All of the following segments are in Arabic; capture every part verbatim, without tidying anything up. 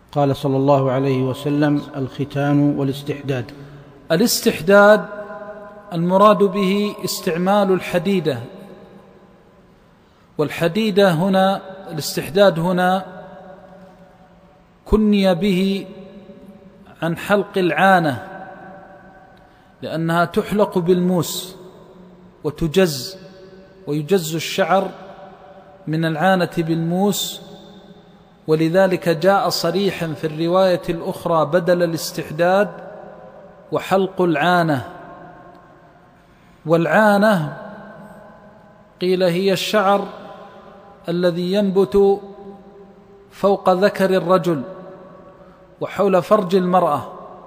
قال صلى الله عليه وسلم: الختان والاستحداد. الاستحداد المراد به استعمال الحديدة، والحديدة هنا الاستحداد هنا كني به عن حلق العانة، لأنها تحلق بالموس وتجز، ويجز الشعر من العانة بالموس، ولذلك جاء صريحا في الرواية الأخرى بدل الاستحداد وحلق العانة. والعانة قيل هي الشعر الذي ينبت فوق ذكر الرجل وحول فرج المرأة،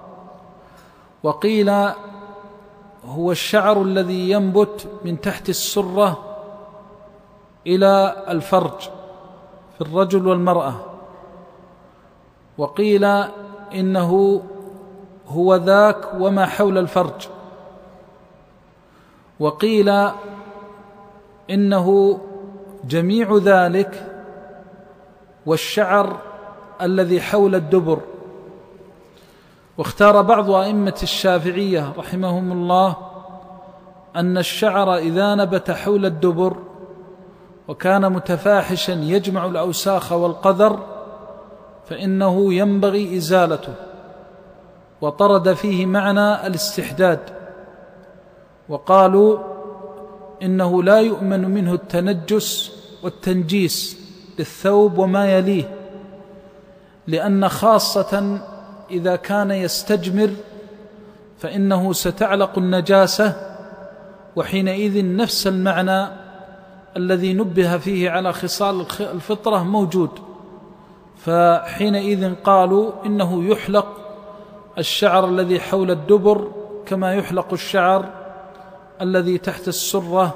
وقيل هو الشعر الذي ينبت من تحت السرة إلى الفرج في الرجل والمرأة، وقيل إنه هو ذاك وما حول الفرج، وقيل إنه جميع ذلك والشعر الذي حول الدبر. واختار بعض أئمة الشافعية رحمهم الله أن الشعر إذا نبت حول الدبر وكان متفاحشا يجمع الأوساخ والقذر فإنه ينبغي إزالته، وطرد فيه معنى الاستحداد، وقالوا إنه لا يؤمن منه التنجس والتنجيس للثوب وما يليه، لأن خاصة إذا كان يستجمر فإنه ستعلق النجاسة، وحينئذ نفس المعنى الذي نبه فيه على خصال الفطرة موجود، فحينئذ قالوا إنه يحلق الشعر الذي حول الدبر كما يحلق الشعر الذي تحت السرة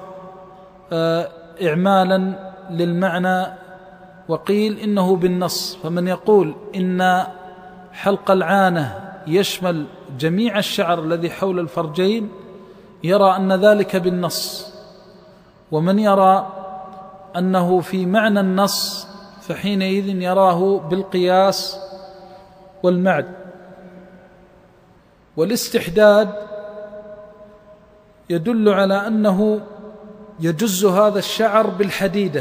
إعمالا للمعنى. وقيل إنه بالنص، فمن يقول إن حلق العانة يشمل جميع الشعر الذي حول الفرجين يرى أن ذلك بالنص، ومن يرى أنه في معنى النص فحينئذ يراه بالقياس والمعد. والاستحداد يدل على أنه يجز هذا الشعر بالحديدة،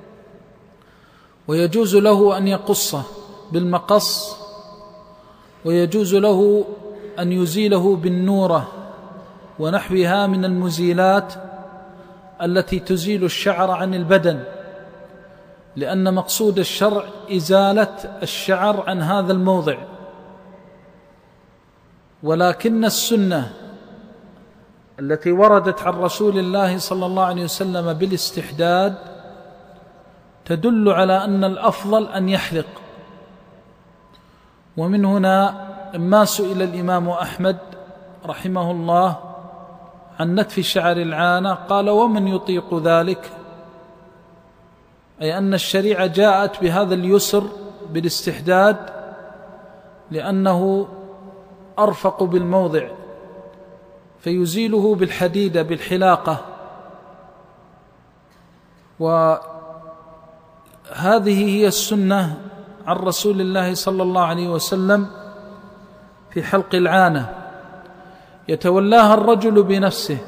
ويجوز له أن يقصه بالمقص، ويجوز له أن يزيله بالنورة ونحوها من المزيلات التي تزيل الشعر عن البدن، لأن مقصود الشرع إزالة الشعر عن هذا الموضع. ولكن السنة التي وردت عن رسول الله صلى الله عليه وسلم بالاستحداد تدل على أن الأفضل أن يحلق. ومن هنا لما سئل الإمام أحمد رحمه الله عن نتف شعر العانة قال: ومن يطيق ذلك؟ أي أن الشريعة جاءت بهذا اليسر بالاستحداد لأنه أرفق بالموضع، فيزيله بالحديدة بالحلاقة. وهذه هي السنة عن رسول الله صلى الله عليه وسلم في حلق العانة، يتولاها الرجل بنفسه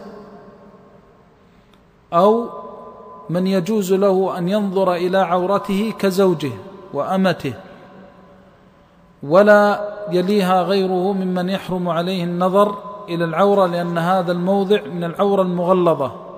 أو من يجوز له أن ينظر إلى عورته كزوجه وأمته، ولا يليها غيره ممن يحرم عليه النظر إلى العورة، لأن هذا الموضع من العورة المغلظة.